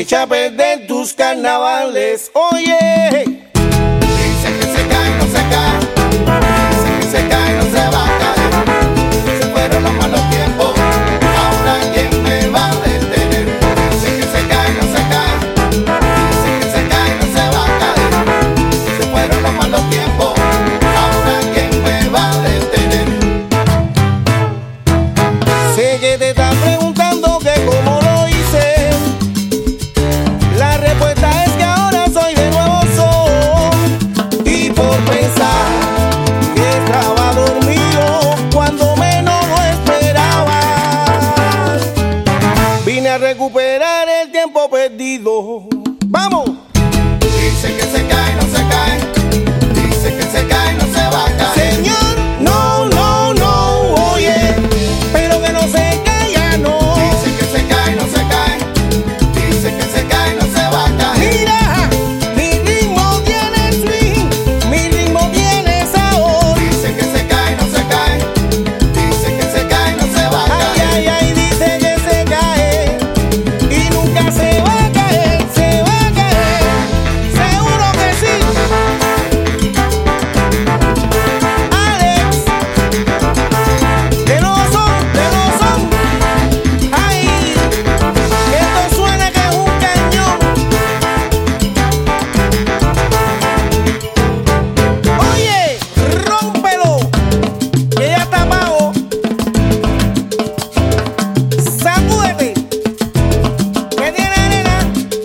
echa a perder tus carnavales. Oye, Dice que se cae, no se cae. Dice que se cae, no se va a caer. Se fueron los malos tiempos. Ahora quién me va a detener. Dice que se cae, no se cae. Dice que se cae, no se va a caer. Se fueron los malos tiempos. Ahora quién me va a detener. sé que te estás preguntando que cómo lo hice. La respuesta es que ahora soy de nuevo son. Y por pensar que estaba dormido cuando menos lo esperaba, vine a recuperar el tiempo perdido. ¡Vamos! Dice que se cae, no se cae. Dice que se cae, no se va a caer. Señor, no, no, no, oye, pero que no se caiga, no. Dice que se cae, no se cae. Dice que se cae, no se va a caer. Mira, mi ritmo tiene swing, mi ritmo tiene sabor. Dice que se cae, no se cae. Dice que se cae, no se va a Ay, caer. ay, ay, dice que se cae y nunca se va a caer, se va a caer, seguro que sí. Alex, de los son, ay, que esto suena que es un cañón. Oye, rómpelo, que ya está pago. Sacúdete, que tiene arena.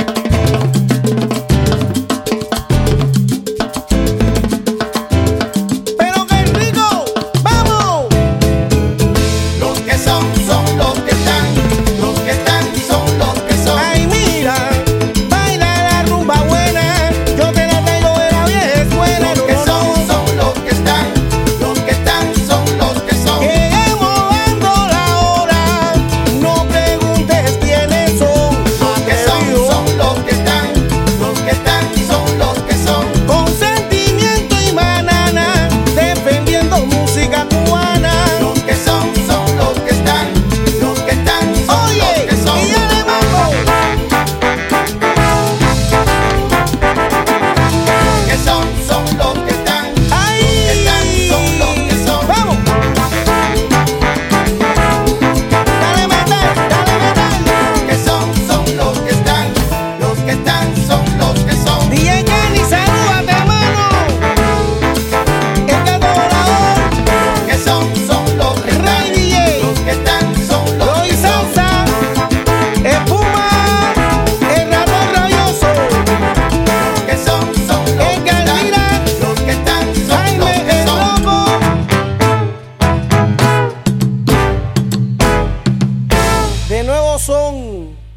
Pero qué rico, vamos. Los que son los que están. Los que están son los que son. Ay, mira, baila la rumba buena. Yo te la traigo de la vieja escuela. Los que son los que están. Los que están son los que son. Llegamos dando la hora. No preguntes quiénes son. Los que son los que están. Los que están son los que son. Con sentimiento y banana, defendiendo música cubana. Los que son los que están. Los que están son Oye, los que son. y ya le mando. Los que son los que están. Ay, Los que están son los que son. vamos. Dale metal, dale metal. Los que son los que están. Los que están son los que son. DJ Kenny, salúdate, hermano. El gato volador, Los que son los que están. Rey DJ, Los que están son los Roy que son. Salsa, Espuma, el ratón rabioso, Los que son los que Edgar están. Mira, Los que están son Jaime los que el son. Loco. De nuevo son.